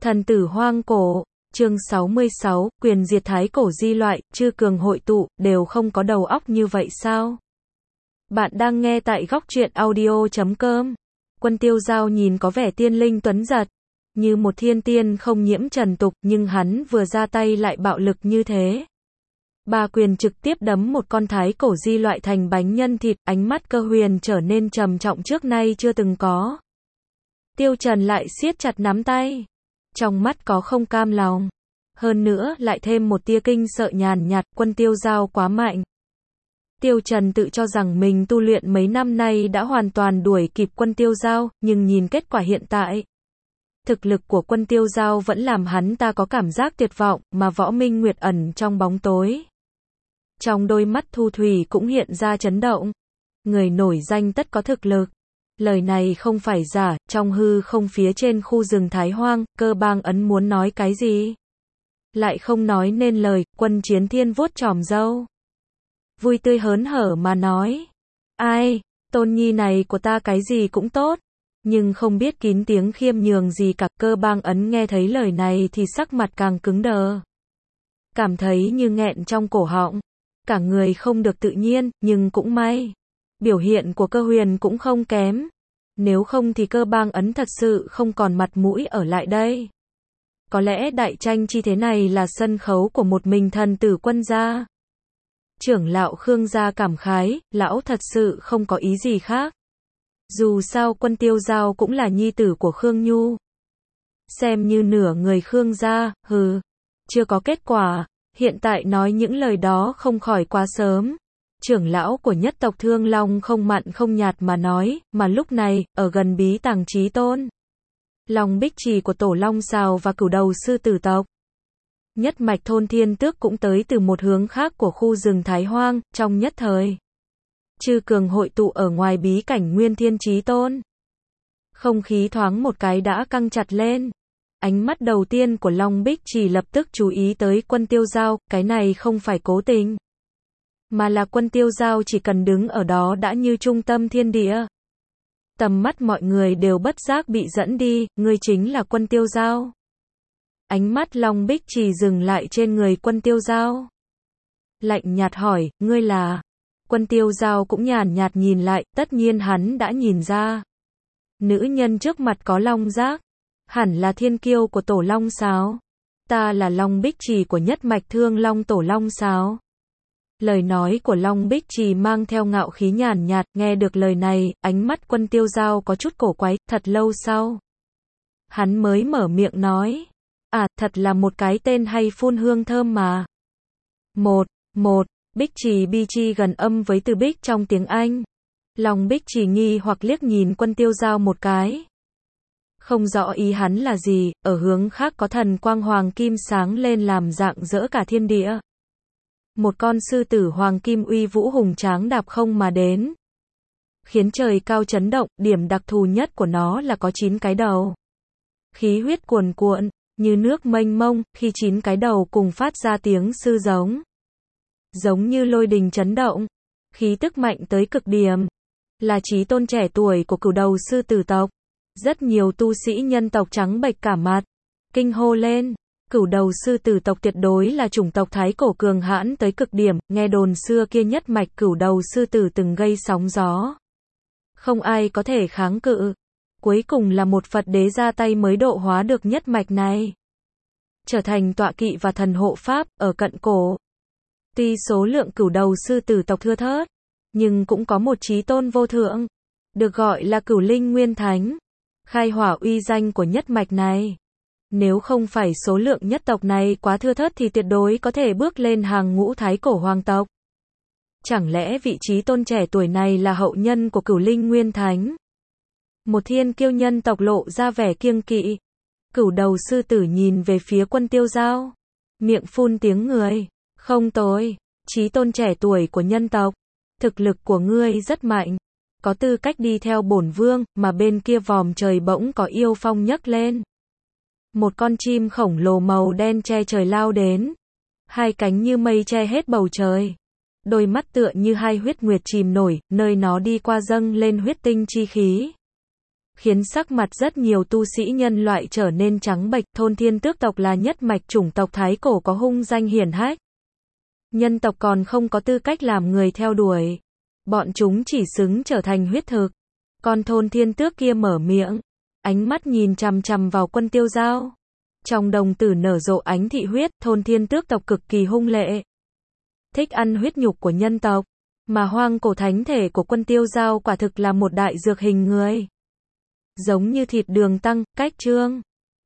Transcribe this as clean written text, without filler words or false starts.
Thần tử hoang cổ, chương 66, quyền diệt thái cổ di loại, chư cường hội tụ, đều không có đầu óc như vậy sao? Bạn đang nghe tại góc truyện audio.com. Quân Tiêu Giao nhìn có vẻ tiên linh tuấn giật, như một thiên tiên không nhiễm trần tục, nhưng hắn vừa ra tay lại bạo lực như thế. Ba quyền trực tiếp đấm một con thái cổ di loại thành bánh nhân thịt, ánh mắt Cơ Huyền trở nên trầm trọng trước nay chưa từng có. Tiêu Trần lại siết chặt nắm tay, trong mắt có không cam lòng, hơn nữa lại thêm một tia kinh sợ nhàn nhạt, Quân Tiêu Giao quá mạnh. Tiêu Trần tự cho rằng mình tu luyện mấy năm nay đã hoàn toàn đuổi kịp Quân Tiêu Giao, nhưng nhìn kết quả hiện tại, thực lực của Quân Tiêu Giao vẫn làm hắn ta có cảm giác tuyệt vọng, mà Võ Minh Nguyệt ẩn trong bóng tối. Trong đôi mắt thu thủy cũng hiện ra chấn động. Người nổi danh tất có thực lực. Lời này không phải giả, trong hư không phía trên khu rừng Thái Hoang, Cơ Bang Ấn muốn nói cái gì? Lại không nói nên lời, Quân Chiến Thiên vuốt chòm râu, vui tươi hớn hở mà nói. Ai, tôn nhi này của ta cái gì cũng tốt, nhưng không biết kín tiếng khiêm nhường gì cả. Cơ Bang Ấn nghe thấy lời này thì sắc mặt càng cứng đờ. Cảm thấy như nghẹn trong cổ họng. Cả người không được tự nhiên, nhưng cũng may. Biểu hiện của Cơ Huyền cũng không kém. Nếu không thì Cơ Bang Ấn thật sự không còn mặt mũi ở lại đây. Có lẽ đại tranh chi thế này là sân khấu của một mình thần tử Quân gia. Trưởng lão Khương gia cảm khái, lão thật sự không có ý gì khác. Dù sao Quân Tiêu Giao cũng là nhi tử của Khương Nhu. Xem như nửa người Khương gia, chưa có kết quả. Hiện tại nói những lời đó không khỏi quá sớm. Trưởng lão của nhất tộc Thương Long không mặn không nhạt mà nói, mà lúc này, ở gần bí tàng Chí Tôn, Long Bích Trì của Tổ Long Sào và Cửu Đầu Sư Tử tộc, nhất mạch Thôn Thiên Tước cũng tới từ một hướng khác của khu rừng Thái Hoang, trong nhất thời. Chư cường hội tụ ở ngoài bí cảnh Nguyên Thiên Chí Tôn. Không khí thoáng một cái đã căng chặt lên. Ánh mắt đầu tiên của Long Bích Trì lập tức chú ý tới Quân Tiêu Giao, cái này không phải cố tình, mà là Quân Tiêu Giao chỉ cần đứng ở đó đã như trung tâm thiên địa. Tầm mắt mọi người đều bất giác bị dẫn đi, ngươi chính là Quân Tiêu Giao. Ánh mắt Long Bích Trì dừng lại trên người Quân Tiêu Giao. Lạnh nhạt hỏi, ngươi là? Quân Tiêu Giao cũng nhàn nhạt nhìn lại, tất nhiên hắn đã nhìn ra. Nữ nhân trước mặt có long giác, hẳn là thiên kiêu của Tổ Long Sáo. Ta là Long Bích Trì của nhất mạch Thương Long Tổ Long Sáo. Lời nói của Long Bích Trì mang theo ngạo khí nhàn nhạt, nghe được lời này, ánh mắt Quân Tiêu Giao có chút cổ quái, thật lâu sau. Hắn mới mở miệng nói, thật là một cái tên hay phun hương thơm mà. Bích Trì bi chi gần âm với từ Bích trong tiếng Anh. Long Bích Trì nghi hoặc liếc nhìn Quân Tiêu Giao một cái. Không rõ ý hắn là gì, ở hướng khác có thần quang hoàng kim sáng lên làm rạng rỡ cả thiên địa. Một con sư tử hoàng kim uy vũ hùng tráng đạp không mà đến, khiến trời cao chấn động, điểm đặc thù nhất của nó là có 9 cái đầu. Khí huyết cuồn cuộn, như nước mênh mông, khi 9 cái đầu cùng phát ra tiếng sư giống. Giống như lôi đình chấn động, khí tức mạnh tới cực điểm. Là chí tôn trẻ tuổi của Cửu Đầu Sư Tử tộc. Rất nhiều tu sĩ nhân tộc trắng bệch cả mặt, kinh hô lên, Cửu Đầu Sư Tử tộc tuyệt đối là chủng tộc thái cổ cường hãn tới cực điểm, nghe đồn xưa kia nhất mạch Cửu Đầu Sư Tử từng gây sóng gió. Không ai có thể kháng cự. Cuối cùng là một Phật đế ra tay mới độ hóa được nhất mạch này. Trở thành tọa kỵ và thần hộ pháp, ở cận cổ. Tuy số lượng Cửu Đầu Sư Tử tộc thưa thớt, nhưng cũng có một chí tôn vô thượng, được gọi là Cửu Linh Nguyên Thánh. Khai hỏa uy danh của nhất mạch này. Nếu không phải số lượng nhất tộc này quá thưa thớt thì tuyệt đối có thể bước lên hàng ngũ thái cổ hoàng tộc. Chẳng lẽ vị trí tôn trẻ tuổi này là hậu nhân của Cửu Linh Nguyên Thánh? Một thiên kiêu nhân tộc lộ ra vẻ kiêng kỵ. Cửu Đầu Sư Tử nhìn về phía Quân Tiêu Giao, miệng phun tiếng người. Không tồi, chí tôn trẻ tuổi của nhân tộc. Thực lực của ngươi rất mạnh. Có tư cách đi theo bổn vương, mà bên kia vòm trời bỗng có yêu phong nhấc lên. Một con chim khổng lồ màu đen che trời lao đến. Hai cánh như mây che hết bầu trời. Đôi mắt tựa như hai huyết nguyệt chìm nổi, nơi nó đi qua dâng lên huyết tinh chi khí. khiến sắc mặt rất nhiều tu sĩ nhân loại trở nên trắng bệch. Thôn Thiên Tước tộc là nhất mạch chủng tộc thái cổ có hung danh hiển hách. Nhân tộc còn không có tư cách làm người theo đuổi. Bọn chúng chỉ xứng trở thành huyết thực. Còn Thôn Thiên Tước kia mở miệng, ánh mắt nhìn chằm chằm vào Quân Tiêu Giao. Trong đồng tử nở rộ ánh thị huyết. Thôn Thiên Tước tộc cực kỳ hung lệ, thích ăn huyết nhục của nhân tộc. Mà hoang cổ thánh thể của Quân Tiêu Giao quả thực là một đại dược hình người. Giống như thịt đường tăng, cách trương.